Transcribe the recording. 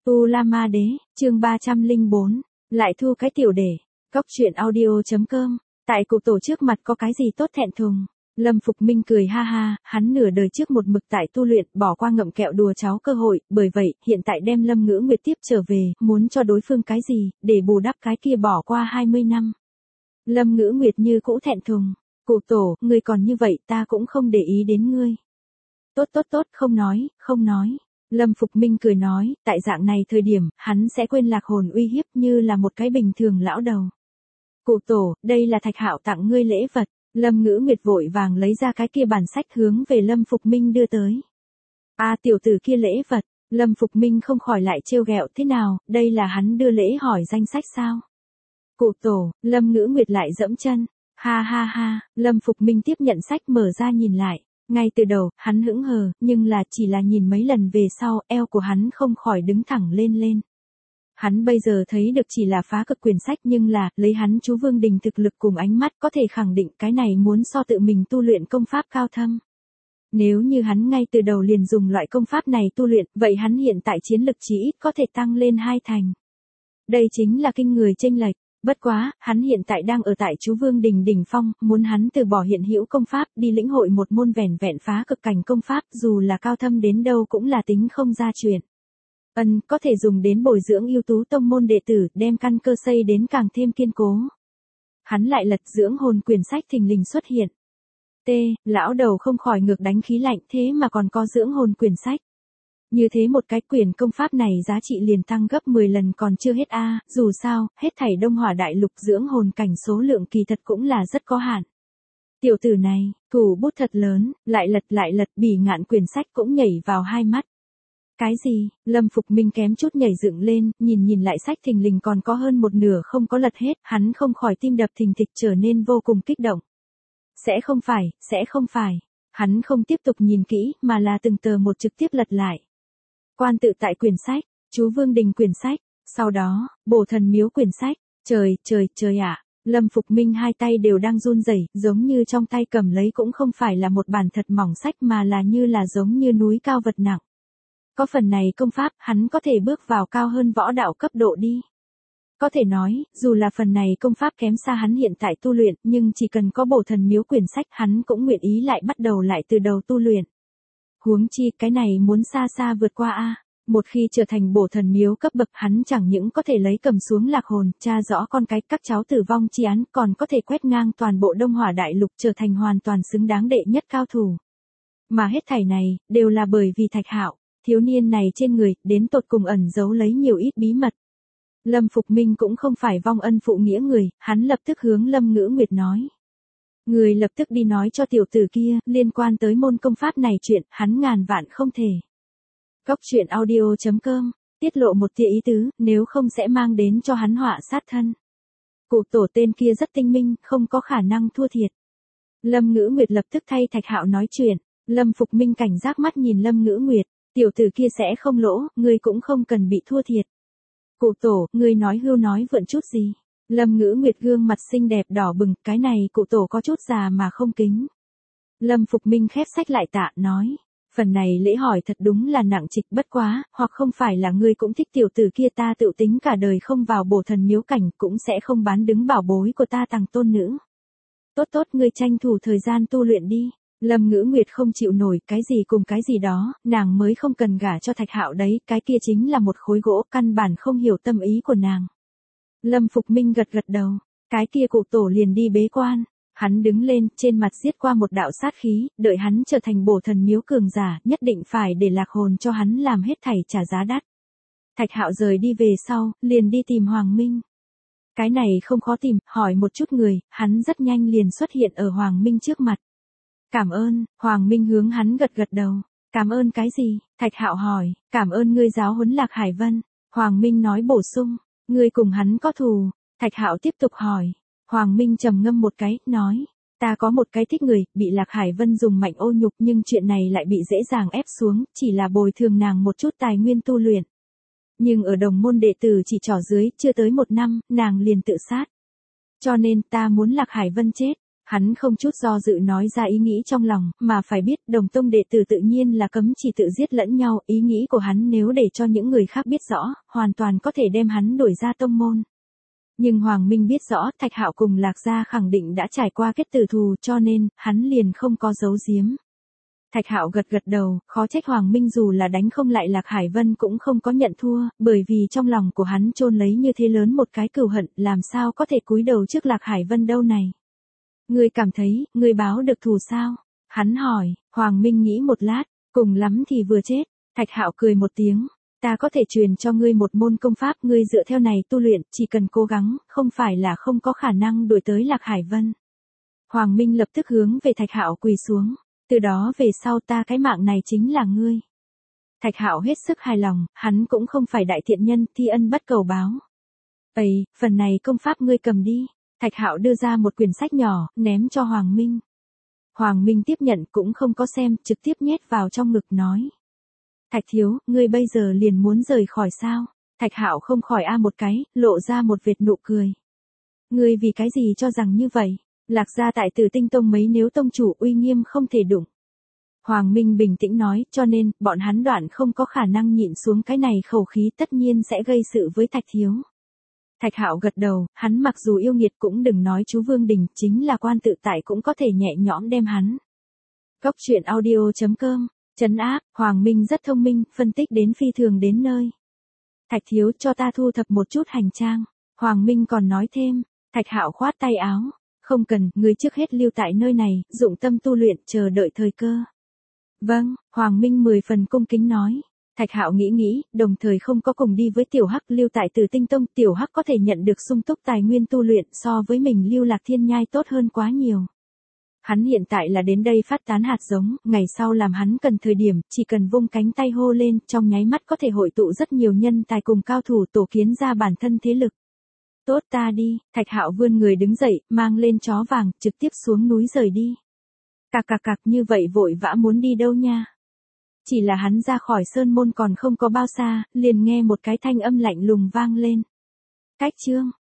U La Ma Đế, chương 304, lại thu cái tiểu để. Cóc truyện audio.com, tại cụ tổ trước mặt có cái gì tốt thẹn thùng. Lâm Phục Minh cười ha ha, hắn nửa đời trước một mực tại tu luyện, bỏ qua ngậm kẹo đùa cháu cơ hội, bởi vậy, hiện tại đem Lâm Ngữ Nguyệt tiếp trở về, muốn cho đối phương cái gì, để bù đắp cái kia bỏ qua 20 năm. Lâm Ngữ Nguyệt như cũ thẹn thùng, cụ tổ, ngươi còn như vậy ta cũng không để ý đến ngươi. Tốt, không nói. Lâm Phục Minh cười nói, tại dạng này thời điểm, hắn sẽ quên lạc hồn uy hiếp như là một cái bình thường lão đầu. Cụ tổ, đây là Thạch Hạo tặng ngươi lễ vật. Lâm Ngữ Nguyệt vội vàng lấy ra cái kia bản sách hướng về Lâm Phục Minh đưa tới. Tiểu tử kia lễ vật, Lâm Phục Minh không khỏi lại trêu ghẹo, thế nào, đây là hắn đưa lễ hỏi danh sách sao? Cụ tổ, Lâm Ngữ Nguyệt lại dẫm chân. Ha, Lâm Phục Minh tiếp nhận sách mở ra nhìn lại. Ngay từ đầu, hắn hững hờ, nhưng là chỉ là nhìn mấy lần về sau, eo của hắn không khỏi đứng thẳng lên. Hắn bây giờ thấy được chỉ là phá cực quyển sách, nhưng là, lấy hắn chú Vương Đình thực lực cùng ánh mắt có thể khẳng định cái này muốn so tự mình tu luyện công pháp cao thâm. Nếu như hắn ngay từ đầu liền dùng loại công pháp này tu luyện, vậy hắn hiện tại chiến lực chỉ ít có thể tăng lên 2 thành. Đây chính là kinh người chênh lệch. Bất quá, hắn hiện tại đang ở tại chú Vương Đình đỉnh phong, muốn hắn từ bỏ hiện hữu công pháp, đi lĩnh hội một môn vẻn vẹn phá cực cảnh công pháp, dù là cao thâm đến đâu cũng là tính không ra chuyện. Có thể dùng đến bồi dưỡng ưu tú tông môn đệ tử, đem căn cơ xây đến càng thêm kiên cố. Hắn lại lật dưỡng hồn quyển sách thình lình xuất hiện. Lão đầu không khỏi ngược đánh khí lạnh, thế mà còn có dưỡng hồn quyển sách. Như thế một cái quyển công pháp này giá trị liền tăng gấp 10 lần còn chưa hết dù sao, hết thảy Đông Hỏa Đại Lục dưỡng hồn cảnh số lượng kỳ thật cũng là rất có hạn. Tiểu tử này, thủ bút thật lớn, lại lật, Bỉ Ngạn quyển sách cũng nhảy vào hai mắt. Cái gì? Lâm Phục Minh kém chút nhảy dựng lên, nhìn lại sách thình lình còn có hơn một nửa không có lật hết, hắn không khỏi tim đập thình thịch trở nên vô cùng kích động. Sẽ không phải. Hắn không tiếp tục nhìn kỹ, mà là từng tờ một trực tiếp lật lại. Quan tự tại quyển sách, chú Vương Đình quyển sách, sau đó, Bổ Thần Miếu quyển sách, trời ạ. Lâm Phục Minh hai tay đều đang run rẩy, giống như trong tay cầm lấy cũng không phải là một bản thật mỏng sách mà là như là giống như núi cao vật nặng. Có phần này công pháp, hắn có thể bước vào cao hơn võ đạo cấp độ đi. Có thể nói, dù là phần này công pháp kém xa hắn hiện tại tu luyện, nhưng chỉ cần có Bổ Thần Miếu quyển sách hắn cũng nguyện ý lại bắt đầu lại từ đầu tu luyện. Huống chi, cái này muốn xa vượt qua Một khi trở thành Bổ Thần Miếu cấp bậc, hắn chẳng những có thể lấy cầm xuống lạc hồn, tra rõ con cái các cháu tử vong chi án, còn có thể quét ngang toàn bộ Đông Hỏa Đại Lục trở thành hoàn toàn xứng đáng đệ nhất cao thủ. Mà hết thảy này, đều là bởi vì Thạch Hạo, thiếu niên này trên người, đến tột cùng ẩn giấu lấy nhiều ít bí mật. Lâm Phục Minh cũng không phải vong ân phụ nghĩa người, hắn lập tức hướng Lâm Ngữ Nguyệt nói. Người lập tức đi nói cho tiểu tử kia, liên quan tới môn công pháp này chuyện, hắn ngàn vạn không thể. Cóc truyện audio.com, tiết lộ một tia ý tứ, nếu không sẽ mang đến cho hắn họa sát thân. Cụ tổ tên kia rất tinh minh, không có khả năng thua thiệt. Lâm Ngữ Nguyệt lập tức thay Thạch Hạo nói chuyện, Lâm Phục Minh cảnh giác mắt nhìn Lâm Ngữ Nguyệt, tiểu tử kia sẽ không lỗ, ngươi cũng không cần bị thua thiệt. Cụ tổ, ngươi nói hưu nói vượn chút gì? Lâm Ngữ Nguyệt gương mặt xinh đẹp đỏ bừng, cái này cụ tổ có chút già mà không kính. Lâm Phục Minh khép sách lại tạ, nói, phần này lễ hỏi thật đúng là nặng trịch, bất quá, hoặc không phải là ngươi cũng thích tiểu tử kia, ta tự tính cả đời không vào Bổ Thần Miếu cảnh, cũng sẽ không bán đứng bảo bối của ta tàng tôn nữ. Tốt, ngươi tranh thủ thời gian tu luyện đi. Lâm Ngữ Nguyệt không chịu nổi, cái gì cùng cái gì đó, nàng mới không cần gả cho Thạch Hạo đấy, cái kia chính là một khối gỗ, căn bản không hiểu tâm ý của nàng. Lâm Phục Minh gật đầu, cái kia cụ tổ liền đi bế quan, hắn đứng lên, trên mặt giết qua một đạo sát khí, đợi hắn trở thành Bổ Thần Miếu cường giả, nhất định phải để lạc hồn cho hắn làm hết thảy trả giá đắt. Thạch Hạo rời đi về sau, liền đi tìm Hoàng Minh. Cái này không khó tìm, hỏi một chút người, hắn rất nhanh liền xuất hiện ở Hoàng Minh trước mặt. Cảm ơn, Hoàng Minh hướng hắn gật đầu. Cảm ơn cái gì? Thạch Hạo hỏi, cảm ơn ngươi giáo huấn Lạc Hải Vân. Hoàng Minh nói bổ sung, ngươi cùng hắn có thù. Thạch Hạo tiếp tục hỏi. Hoàng Minh trầm ngâm một cái, nói, ta có một cái thích người, bị Lạc Hải Vân dùng mạnh ô nhục nhưng chuyện này lại bị dễ dàng ép xuống, chỉ là bồi thường nàng một chút tài nguyên tu luyện. Nhưng ở đồng môn đệ tử chỉ trỏ dưới, chưa tới 1 năm, nàng liền tự sát. Cho nên ta muốn Lạc Hải Vân chết. Hắn không chút do dự nói ra ý nghĩ trong lòng, mà phải biết đồng tông đệ tử tự nhiên là cấm chỉ tự giết lẫn nhau, ý nghĩ của hắn nếu để cho những người khác biết rõ, hoàn toàn có thể đem hắn đuổi ra tông môn. Nhưng Hoàng Minh biết rõ Thạch Hạo cùng Lạc Gia khẳng định đã trải qua kết tử thù cho nên, hắn liền không có giấu giếm. Thạch Hạo gật gật đầu, khó trách Hoàng Minh dù là đánh không lại Lạc Hải Vân cũng không có nhận thua, bởi vì trong lòng của hắn chôn lấy như thế lớn một cái cừu hận, làm sao có thể cúi đầu trước Lạc Hải Vân đâu này. Ngươi cảm thấy, ngươi báo được thù sao? Hắn hỏi, Hoàng Minh nghĩ một lát, cùng lắm thì vừa chết. Thạch Hạo cười một tiếng, ta có thể truyền cho ngươi một môn công pháp, ngươi dựa theo này tu luyện, chỉ cần cố gắng, không phải là không có khả năng đuổi tới Lạc Hải Vân. Hoàng Minh lập tức hướng về Thạch Hạo quỳ xuống, từ đó về sau ta cái mạng này chính là ngươi. Thạch Hạo hết sức hài lòng, hắn cũng không phải đại thiện nhân, thi ân bất cầu báo. Ây, phần này công pháp ngươi cầm đi. Thạch Hạo đưa ra một quyển sách nhỏ, ném cho Hoàng Minh. Hoàng Minh tiếp nhận cũng không có xem, trực tiếp nhét vào trong ngực nói. Thạch thiếu, ngươi bây giờ liền muốn rời khỏi sao? Thạch Hạo không khỏi một cái, lộ ra một vệt nụ cười. Ngươi vì cái gì cho rằng như vậy? Lạc Gia tại Tử Tinh Tông mấy nếu tông chủ uy nghiêm không thể đụng. Hoàng Minh bình tĩnh nói, cho nên, bọn hắn đoạn không có khả năng nhịn xuống cái này khẩu khí tất nhiên sẽ gây sự với Thạch thiếu. Thạch Hạo gật đầu, hắn mặc dù yêu nghiệt cũng đừng nói chú Vương Đình, chính là quan tự tại cũng có thể nhẹ nhõm đem hắn. Góc truyện audio.com, trấn áp, Hoàng Minh rất thông minh, phân tích đến phi thường đến nơi. Thạch thiếu cho ta thu thập một chút hành trang. Hoàng Minh còn nói thêm, Thạch Hạo khoát tay áo. Không cần, ngươi trước hết lưu tại nơi này, dụng tâm tu luyện, chờ đợi thời cơ. Vâng, Hoàng Minh 10 phần cung kính nói. Thạch Hạo nghĩ, đồng thời không có cùng đi với Tiểu Hắc lưu tại Tử Tinh Tông, Tiểu Hắc có thể nhận được sung túc tài nguyên tu luyện so với mình lưu Lạc Thiên Nhai tốt hơn quá nhiều. Hắn hiện tại là đến đây phát tán hạt giống, ngày sau làm hắn cần thời điểm, chỉ cần vung cánh tay hô lên, trong nháy mắt có thể hội tụ rất nhiều nhân tài cùng cao thủ tổ kiến ra bản thân thế lực. Tốt ta đi, Thạch Hạo vươn người đứng dậy, mang lên chó vàng, trực tiếp xuống núi rời đi. Cạc như vậy vội vã muốn đi đâu nha? Chỉ là hắn ra khỏi sơn môn còn không có bao xa, liền nghe một cái thanh âm lạnh lùng vang lên. Cách chương.